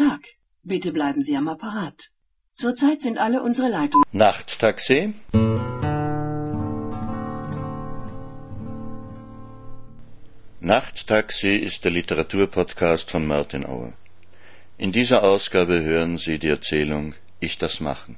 Tag. Bitte bleiben Sie am Apparat. Zurzeit sind alle unsere Leitungen... Nachttaxi? Nachttaxi ist der Literaturpodcast von Martin Auer. In dieser Ausgabe hören Sie die Erzählung Ich das Machen.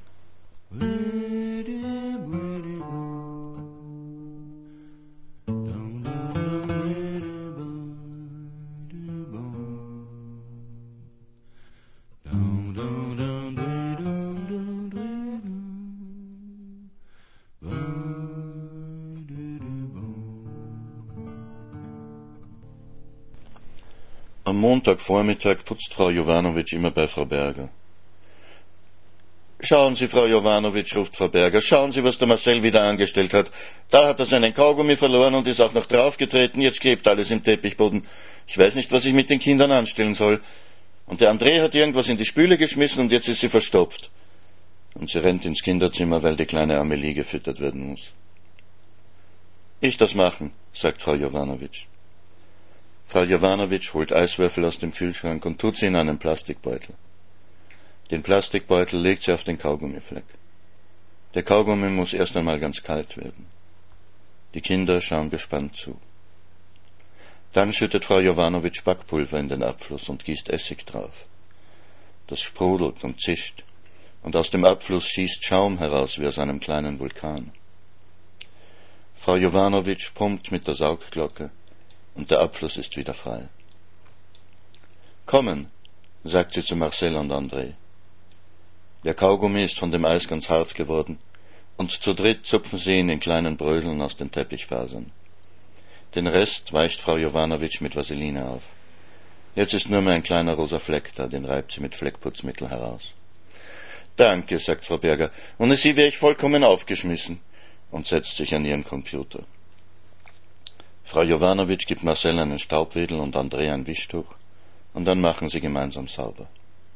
Am Montagvormittag putzt Frau Jovanovic immer bei Frau Berger. »Schauen Sie, Frau Jovanovic«, ruft Frau Berger, »schauen Sie, was der Marcel wieder angestellt hat. Da hat er seinen Kaugummi verloren und ist auch noch draufgetreten, jetzt klebt alles im Teppichboden. Ich weiß nicht, was ich mit den Kindern anstellen soll. Und der André hat irgendwas in die Spüle geschmissen und jetzt ist sie verstopft.« Und sie rennt ins Kinderzimmer, weil die kleine Amelie gefüttert werden muss. »Ich das machen«, sagt Frau Jovanovic. Frau Jovanovic holt Eiswürfel aus dem Kühlschrank und tut sie in einen Plastikbeutel. Den Plastikbeutel legt sie auf den Kaugummifleck. Der Kaugummi muss erst einmal ganz kalt werden. Die Kinder schauen gespannt zu. Dann schüttet Frau Jovanovic Backpulver in den Abfluss und gießt Essig drauf. Das sprudelt und zischt, und aus dem Abfluss schießt Schaum heraus wie aus einem kleinen Vulkan. Frau Jovanovic pumpt mit der Saugglocke, und der Abfluss ist wieder frei. »Kommen«, sagt sie zu Marcel und André. Der Kaugummi ist von dem Eis ganz hart geworden, und zu dritt zupfen sie ihn in kleinen Bröseln aus den Teppichfasern. Den Rest weicht Frau Jovanovic mit Vaseline auf. Jetzt ist nur mehr ein kleiner rosa Fleck da, den reibt sie mit Fleckputzmittel heraus. »Danke«, sagt Frau Berger, »ohne Sie wäre ich vollkommen aufgeschmissen«, und setzt sich an ihren Computer. Frau Jovanovic gibt Marcel einen Staubwedel und André ein Wischtuch, und dann machen sie gemeinsam sauber.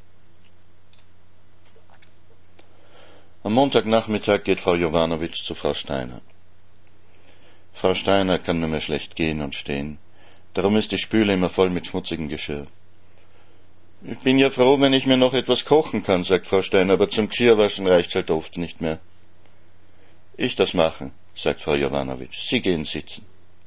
Am Montagnachmittag geht Frau Jovanovic zu Frau Steiner. Frau Steiner kann nur mehr schlecht gehen und stehen, darum ist die Spüle immer voll mit schmutzigem Geschirr. »Ich bin ja froh, wenn ich mir noch etwas kochen kann«, sagt Frau Steiner, »aber zum Geschirrwaschen reicht's halt oft nicht mehr.« »Ich das machen«, sagt Frau Jovanovic, »Sie gehen sitzen.«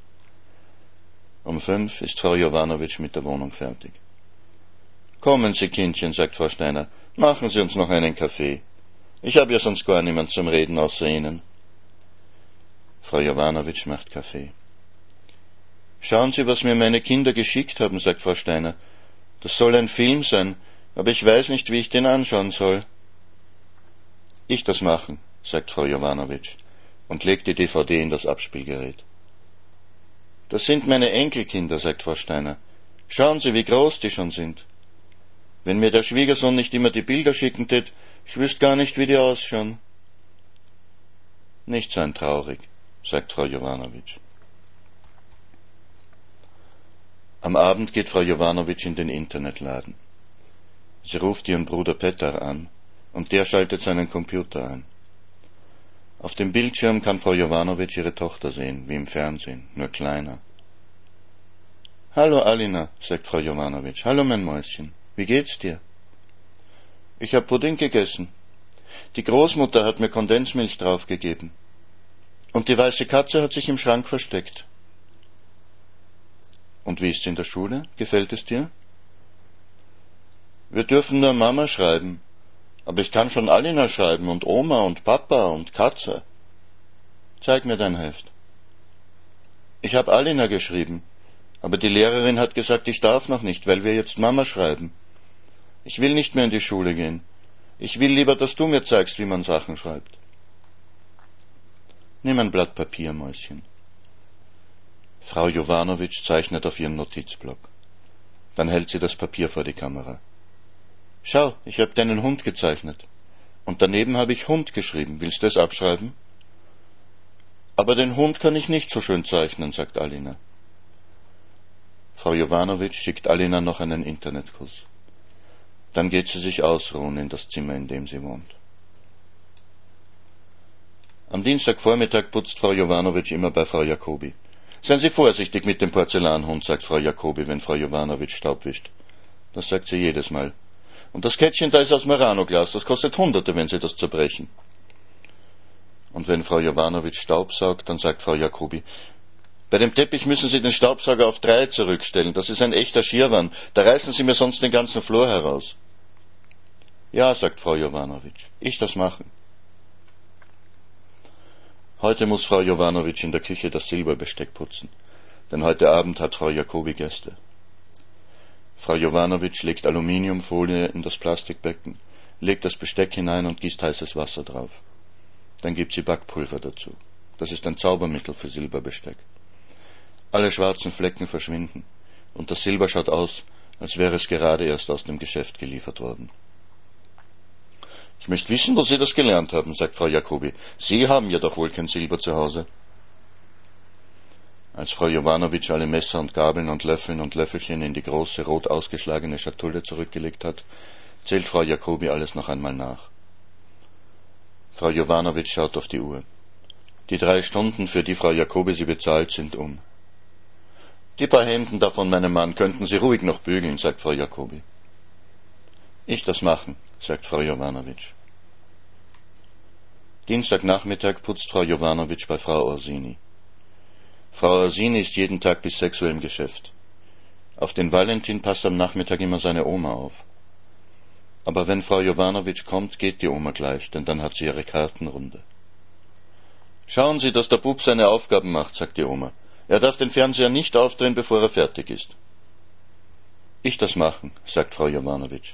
Um 5 ist Frau Jovanovic mit der Wohnung fertig. »Kommen Sie, Kindchen«, sagt Frau Steiner, »machen Sie uns noch einen Kaffee. Ich habe ja sonst gar niemand zum Reden außer Ihnen.« Frau Jovanovic macht Kaffee. »Schauen Sie, was mir meine Kinder geschickt haben«, sagt Frau Steiner. »Das soll ein Film sein, aber ich weiß nicht, wie ich den anschauen soll.« »Ich das machen«, sagt Frau Jovanovic und legt die DVD in das Abspielgerät. »Das sind meine Enkelkinder«, sagt Frau Steiner. »Schauen Sie, wie groß die schon sind. Wenn mir der Schwiegersohn nicht immer die Bilder schicken tät, ich wüsste gar nicht, wie die ausschauen.« »Nicht sein traurig«, sagt Frau Jovanovic. Am Abend geht Frau Jovanovic in den Internetladen. Sie ruft ihren Bruder Petar an, und der schaltet seinen Computer ein. Auf dem Bildschirm kann Frau Jovanovic ihre Tochter sehen, wie im Fernsehen, nur kleiner. »Hallo Alina«, sagt Frau Jovanovic. »Hallo mein Mäuschen, wie geht's dir?« »Ich hab Pudding gegessen. Die Großmutter hat mir Kondensmilch draufgegeben. Und die weiße Katze hat sich im Schrank versteckt.« »Und wie ist's in der Schule? Gefällt es dir?« »Wir dürfen nur Mama schreiben. Aber ich kann schon Alina schreiben und Oma und Papa und Katze.« »Zeig mir dein Heft.« »Ich hab Alina geschrieben, aber die Lehrerin hat gesagt, ich darf noch nicht, weil wir jetzt Mama schreiben. Ich will nicht mehr in die Schule gehen. Ich will lieber, dass du mir zeigst, wie man Sachen schreibt.« »Nimm ein Blatt Papier, Mäuschen.« Frau Jovanovic zeichnet auf ihren Notizblock. Dann hält sie das Papier vor die Kamera. »Schau, ich habe deinen Hund gezeichnet. Und daneben habe ich Hund geschrieben. Willst du es abschreiben?« »Aber den Hund kann ich nicht so schön zeichnen«, sagt Alina. Frau Jovanovic schickt Alina noch einen Internetkuss. Dann geht sie sich ausruhen in das Zimmer, in dem sie wohnt. Am Dienstagvormittag putzt Frau Jovanovic immer bei Frau Jacobi. »Seien Sie vorsichtig mit dem Porzellanhund«, sagt Frau Jacobi, wenn Frau Jovanovic Staub wischt. Das sagt sie jedes Mal. Und das Kettchen da ist aus Merano-Glas, das kostet Hunderte, wenn Sie das zerbrechen. Und wenn Frau Jovanovic staubsaugt, dann sagt Frau Jacobi, bei dem Teppich müssen Sie den Staubsauger auf 3 zurückstellen, das ist ein echter Schirrwann, da reißen Sie mir sonst den ganzen Flur heraus. Ja, sagt Frau Jovanovic, ich das machen. Heute muss Frau Jovanovic in der Küche das Silberbesteck putzen, denn heute Abend hat Frau Jacobi Gäste. Frau Jovanovic legt Aluminiumfolie in das Plastikbecken, legt das Besteck hinein und gießt heißes Wasser drauf. Dann gibt sie Backpulver dazu. Das ist ein Zaubermittel für Silberbesteck. Alle schwarzen Flecken verschwinden und das Silber schaut aus, als wäre es gerade erst aus dem Geschäft geliefert worden. Ich möchte wissen, wo Sie das gelernt haben, sagt Frau Jacobi. Sie haben ja doch wohl kein Silber zu Hause. Als Frau Jovanovic alle Messer und Gabeln und Löffelchen in die große, rot ausgeschlagene Schatulle zurückgelegt hat, zählt Frau Jacobi alles noch einmal nach. Frau Jovanovic schaut auf die Uhr. Die 3 Stunden, für die Frau Jacobi sie bezahlt, sind um. Die paar Hemden da von meinem Mann könnten Sie ruhig noch bügeln, sagt Frau Jacobi. Ich das machen, sagt Frau Jovanovic. Dienstagnachmittag putzt Frau Jovanovic bei Frau Orsini. Frau Orsini ist jeden Tag bis 6 Uhr im Geschäft. Auf den Valentin passt am Nachmittag immer seine Oma auf. Aber wenn Frau Jovanovic kommt, geht die Oma gleich, denn dann hat sie ihre Kartenrunde. Schauen Sie, dass der Bub seine Aufgaben macht, sagt die Oma. Er darf den Fernseher nicht aufdrehen, bevor er fertig ist. Ich das machen, sagt Frau Jovanovic.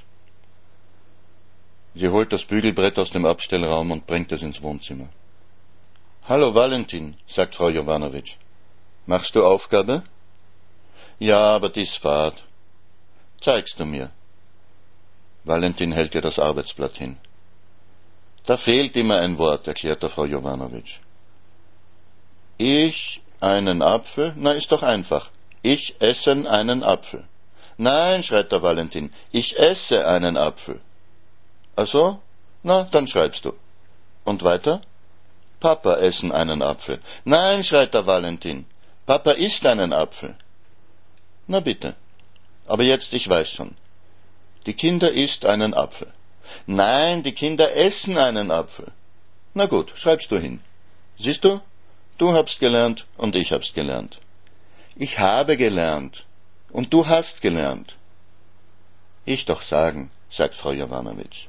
Sie holt das Bügelbrett aus dem Abstellraum und bringt es ins Wohnzimmer. Hallo Valentin, sagt Frau Jovanovic. Machst du Aufgabe? Ja, aber die ist fad. Zeigst du mir. Valentin hält ihr das Arbeitsblatt hin. Da fehlt immer ein Wort, erklärt der Frau Jovanovic. Ich einen Apfel? Na, ist doch einfach. Ich essen einen Apfel. Nein, schreit der Valentin, ich esse einen Apfel. Ach so? Na, dann schreibst du. Und weiter? Papa essen einen Apfel. Nein, schreit der Valentin, Papa isst einen Apfel. Na bitte. Aber jetzt, ich weiß schon. Die Kinder isst einen Apfel. Nein, die Kinder essen einen Apfel. Na gut, schreibst du hin. Siehst du? Du habst gelernt und ich hab's gelernt. Ich habe gelernt und du hast gelernt. Ich doch sagen, sagt Frau Jovanovic.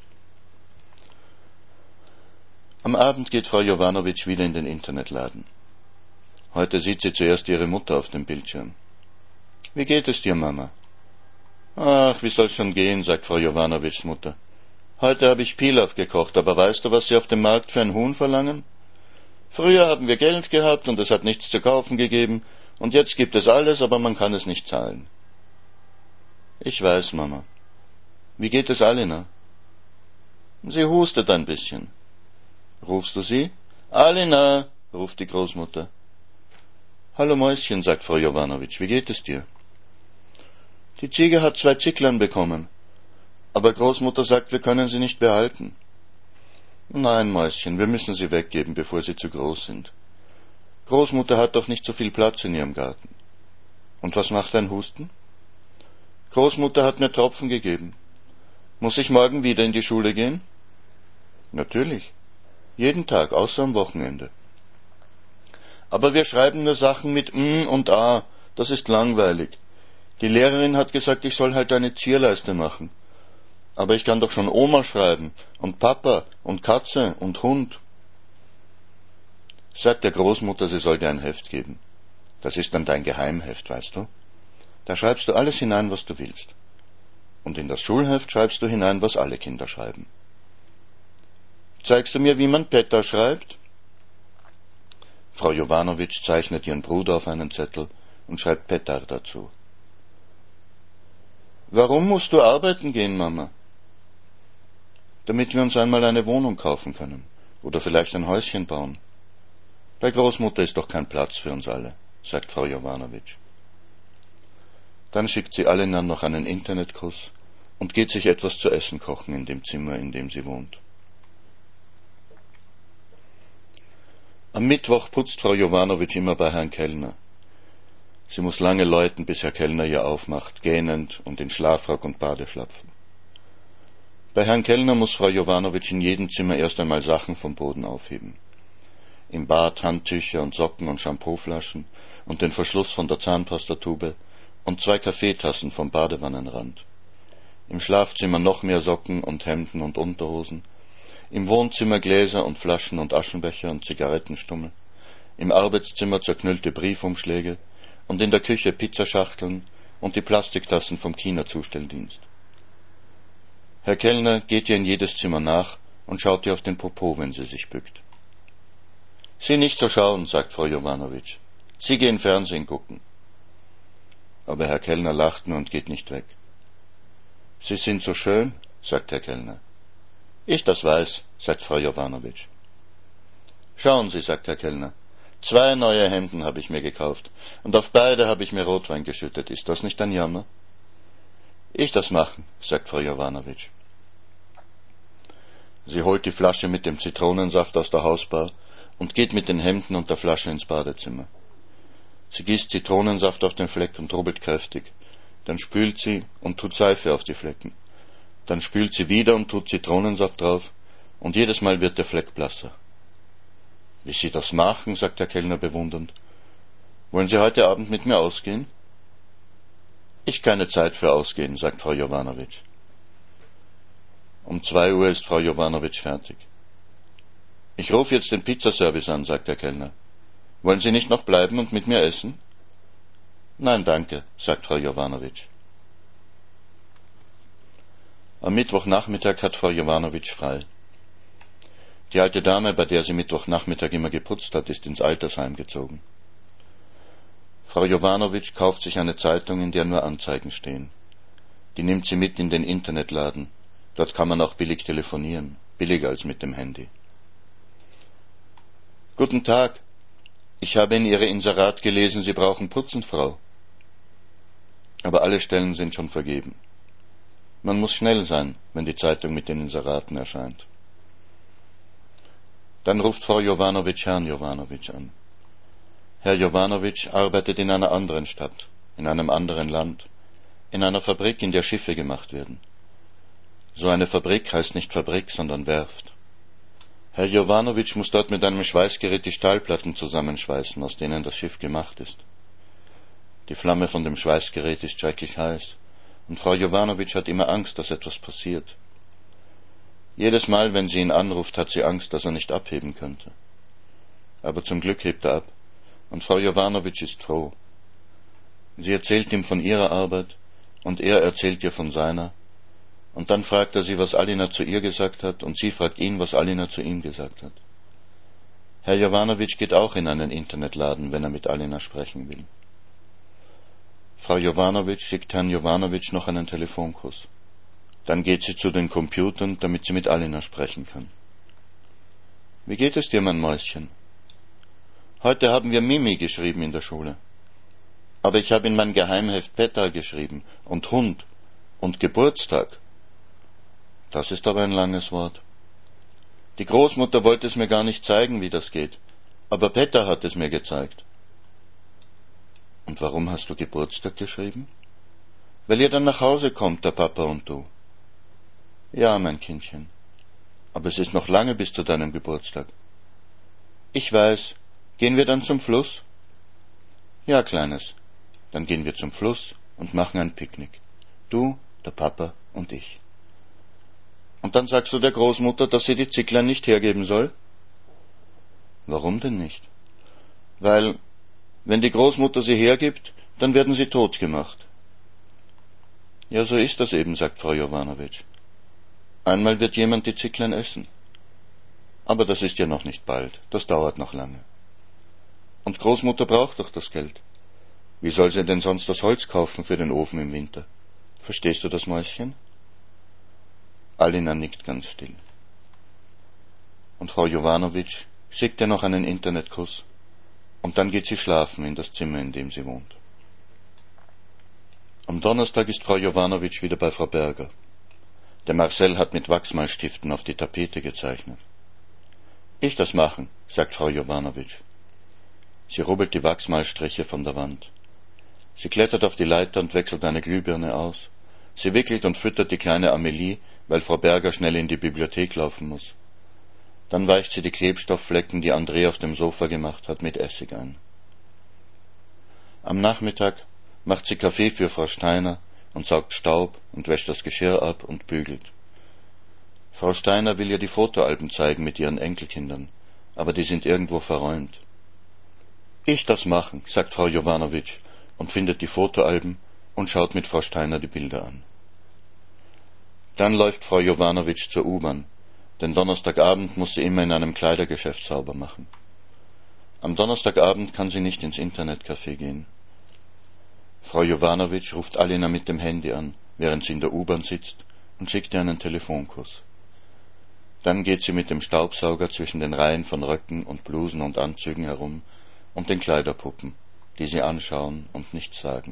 Am Abend geht Frau Jovanovic wieder in den Internetladen. Heute sieht sie zuerst ihre Mutter auf dem Bildschirm. Wie geht es dir, Mama? Ach, wie soll's schon gehen, sagt Frau Jovanovics Mutter. Heute habe ich Pilaf gekocht, aber weißt du, was sie auf dem Markt für ein Huhn verlangen? Früher haben wir Geld gehabt und es hat nichts zu kaufen gegeben, und jetzt gibt es alles, aber man kann es nicht zahlen. Ich weiß, Mama. Wie geht es Alina? Sie hustet ein bisschen. Rufst du sie? Alina, ruft die Großmutter. Hallo Mäuschen, sagt Frau Jovanovic, wie geht es dir? Die Ziege hat 2 Zicklein bekommen, aber Großmutter sagt, wir können sie nicht behalten. Nein, Mäuschen, wir müssen sie weggeben, bevor sie zu groß sind. Großmutter hat doch nicht so viel Platz in ihrem Garten. Und was macht ein Husten? Großmutter hat mir Tropfen gegeben. Muss ich morgen wieder in die Schule gehen? Natürlich. Jeden Tag, außer am Wochenende. Aber wir schreiben nur Sachen mit und A. Das ist langweilig. Die Lehrerin hat gesagt, ich soll halt eine Zierleiste machen. Aber ich kann doch schon Oma schreiben und Papa und Katze und Hund. Sagt der Großmutter, sie soll dir ein Heft geben. Das ist dann dein Geheimheft, weißt du? Da schreibst du alles hinein, was du willst. Und in das Schulheft schreibst du hinein, was alle Kinder schreiben. Zeigst du mir, wie man Petter schreibt? Frau Jovanovic zeichnet ihren Bruder auf einen Zettel und schreibt Petar dazu. Warum musst du arbeiten gehen, Mama? Damit wir uns einmal eine Wohnung kaufen können oder vielleicht ein Häuschen bauen. Bei Großmutter ist doch kein Platz für uns alle, sagt Frau Jovanovic. Dann schickt sie Alina noch einen Internetkuss und geht sich etwas zu essen kochen in dem Zimmer, in dem sie wohnt. Am Mittwoch putzt Frau Jovanovic immer bei Herrn Kellner. Sie muss lange läuten, bis Herr Kellner ihr aufmacht, gähnend und in Schlafrock und Badeschlapfen. Bei Herrn Kellner muss Frau Jovanovic in jedem Zimmer erst einmal Sachen vom Boden aufheben. Im Bad Handtücher und Socken und Shampooflaschen und den Verschluss von der Zahnpastatube und 2 Kaffeetassen vom Badewannenrand. Im Schlafzimmer noch mehr Socken und Hemden und Unterhosen. Im Wohnzimmer Gläser und Flaschen und Aschenbecher und Zigarettenstummel. Im Arbeitszimmer zerknüllte Briefumschläge und in der Küche Pizzaschachteln und die Plastiktassen vom China-Zustelldienst. Herr Kellner geht ihr in jedes Zimmer nach und schaut ihr auf den Popo, wenn sie sich bückt. »Sie nicht so schauen«, sagt Frau Jovanovic. »Sie gehen Fernsehen gucken.« Aber Herr Kellner lacht nur und geht nicht weg. »Sie sind so schön«, sagt Herr Kellner. »Ich das weiß«, sagt Frau Jovanovic. »Schauen Sie«, sagt Herr Kellner, »2 neue Hemden habe ich mir gekauft, und auf beide habe ich mir Rotwein geschüttet. Ist das nicht ein Jammer?« »Ich das machen«, sagt Frau Jovanovic. Sie holt die Flasche mit dem Zitronensaft aus der Hausbar und geht mit den Hemden und der Flasche ins Badezimmer. Sie gießt Zitronensaft auf den Fleck und rubbelt kräftig. Dann spült sie und tut Seife auf die Flecken. Dann spült sie wieder und tut Zitronensaft drauf, und jedes Mal wird der Fleck blasser. »Wie Sie das machen«, sagt der Kellner bewundernd. »Wollen Sie heute Abend mit mir ausgehen?« »Ich keine Zeit für Ausgehen«, sagt Frau Jovanovic. Um 2 Uhr ist Frau Jovanovic fertig. »Ich rufe jetzt den Pizzaservice an«, sagt der Kellner. »Wollen Sie nicht noch bleiben und mit mir essen?« »Nein, danke«, sagt Frau Jovanovic. Am Mittwochnachmittag hat Frau Jovanovic frei. Die alte Dame, bei der sie Mittwochnachmittag immer geputzt hat, ist ins Altersheim gezogen. Frau Jovanovic kauft sich eine Zeitung, in der nur Anzeigen stehen. Die nimmt sie mit in den Internetladen. Dort kann man auch billig telefonieren, billiger als mit dem Handy. »Guten Tag. Ich habe in Ihre Inserat gelesen, Sie brauchen Putzenfrau.« Aber alle Stellen sind schon vergeben. Man muss schnell sein, wenn die Zeitung mit den Inseraten erscheint. Dann ruft Frau Jovanovic Herrn Jovanovic an. Herr Jovanovic arbeitet in einer anderen Stadt, in einem anderen Land, in einer Fabrik, in der Schiffe gemacht werden. So eine Fabrik heißt nicht Fabrik, sondern Werft. Herr Jovanovic muss dort mit einem Schweißgerät die Stahlplatten zusammenschweißen, aus denen das Schiff gemacht ist. Die Flamme von dem Schweißgerät ist schrecklich heiß, und Frau Jovanovic hat immer Angst, dass etwas passiert. Jedes Mal, wenn sie ihn anruft, hat sie Angst, dass er nicht abheben könnte. Aber zum Glück hebt er ab, und Frau Jovanovic ist froh. Sie erzählt ihm von ihrer Arbeit, und er erzählt ihr von seiner, und dann fragt er sie, was Alina zu ihr gesagt hat, und sie fragt ihn, was Alina zu ihm gesagt hat. Herr Jovanovic geht auch in einen Internetladen, wenn er mit Alina sprechen will. Frau Jovanovic schickt Herrn Jovanovic noch einen Telefonkuss. Dann geht sie zu den Computern, damit sie mit Alina sprechen kann. »Wie geht es dir, mein Mäuschen?« »Heute haben wir Mimi geschrieben in der Schule. Aber ich habe in mein Geheimheft Petra geschrieben und Hund und Geburtstag.« »Das ist aber ein langes Wort.« »Die Großmutter wollte es mir gar nicht zeigen, wie das geht, aber Petra hat es mir gezeigt.« »Und warum hast du Geburtstag geschrieben?« »Weil ihr dann nach Hause kommt, der Papa und du.« »Ja, mein Kindchen, aber es ist noch lange bis zu deinem Geburtstag.« »Ich weiß. Gehen wir dann zum Fluss?« »Ja, Kleines, dann gehen wir zum Fluss und machen ein Picknick. Du, der Papa und ich.« »Und dann sagst du der Großmutter, dass sie die Zicklein nicht hergeben soll?« »Warum denn nicht?« »Weil, wenn die Großmutter sie hergibt, dann werden sie totgemacht.« »Ja, so ist das eben«, sagt Frau Jovanovic. »Einmal wird jemand die Zicklein essen. Aber das ist ja noch nicht bald, das dauert noch lange. Und Großmutter braucht doch das Geld. Wie soll sie denn sonst das Holz kaufen für den Ofen im Winter? Verstehst du das, Mäuschen?« Alina nickt ganz still. Und Frau Jovanovic schickt ihr noch einen Internetkuss, und dann geht sie schlafen in das Zimmer, in dem sie wohnt. Am Donnerstag ist Frau Jovanovic wieder bei Frau Berger. Der Marcel hat mit Wachsmalstiften auf die Tapete gezeichnet. »Ich das machen«, sagt Frau Jovanovic. Sie rubbelt die Wachsmalstriche von der Wand. Sie klettert auf die Leiter und wechselt eine Glühbirne aus. Sie wickelt und füttert die kleine Amelie weil Frau Berger schnell in die Bibliothek laufen muss. Dann weicht sie die Klebstoffflecken, die André auf dem Sofa gemacht hat, mit Essig ein. Am Nachmittag macht sie Kaffee für Frau Steiner und saugt Staub und wäscht das Geschirr ab und bügelt. Frau Steiner will ihr die Fotoalben zeigen mit ihren Enkelkindern, aber die sind irgendwo verräumt. »Ich das machen«, sagt Frau Jovanovic und findet die Fotoalben und schaut mit Frau Steiner die Bilder an. Dann läuft Frau Jovanovic zur U-Bahn, denn Donnerstagabend muss sie immer in einem Kleidergeschäft sauber machen. Am Donnerstagabend kann sie nicht ins Internetcafé gehen. Frau Jovanovic ruft Alina mit dem Handy an, während sie in der U-Bahn sitzt, und schickt ihr einen Telefonkuss. Dann geht sie mit dem Staubsauger zwischen den Reihen von Röcken und Blusen und Anzügen herum und den Kleiderpuppen, die sie anschauen und nichts sagen.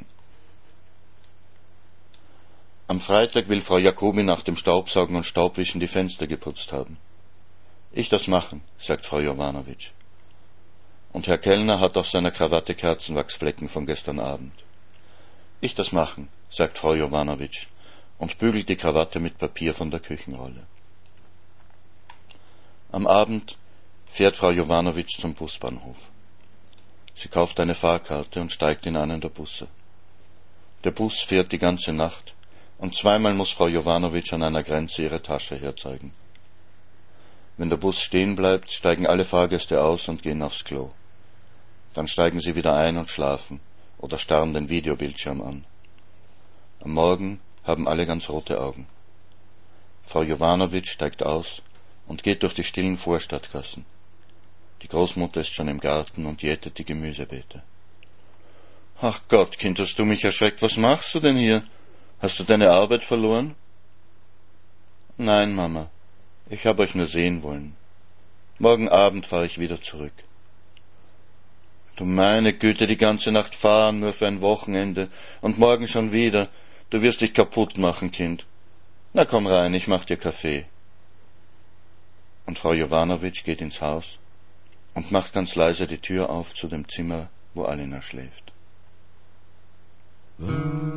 Am Freitag will Frau Jacobi nach dem Staubsaugen und Staubwischen die Fenster geputzt haben. »Ich das machen«, sagt Frau Jovanovic. Und Herr Kellner hat auf seiner Krawatte Kerzenwachsflecken von gestern Abend. »Ich das machen«, sagt Frau Jovanovic und bügelt die Krawatte mit Papier von der Küchenrolle. Am Abend fährt Frau Jovanovic zum Busbahnhof. Sie kauft eine Fahrkarte und steigt in einen der Busse. Der Bus fährt die ganze Nacht, und zweimal muss Frau Jovanovic an einer Grenze ihre Tasche herzeigen. Wenn der Bus stehen bleibt, steigen alle Fahrgäste aus und gehen aufs Klo. Dann steigen sie wieder ein und schlafen oder starren den Videobildschirm an. Am Morgen haben alle ganz rote Augen. Frau Jovanovic steigt aus und geht durch die stillen Vorstadtgassen. Die Großmutter ist schon im Garten und jätet die Gemüsebeete. »Ach Gott, Kind, hast du mich erschreckt. Was machst du denn hier? Hast du deine Arbeit verloren?« »Nein, Mama, ich habe euch nur sehen wollen. Morgen Abend fahre ich wieder zurück.« »Du meine Güte, die ganze Nacht fahren, nur für ein Wochenende, und morgen schon wieder. Du wirst dich kaputt machen, Kind. Na komm rein, ich mach dir Kaffee.« Und Frau Jovanovic geht ins Haus und macht ganz leise die Tür auf zu dem Zimmer, wo Alina schläft.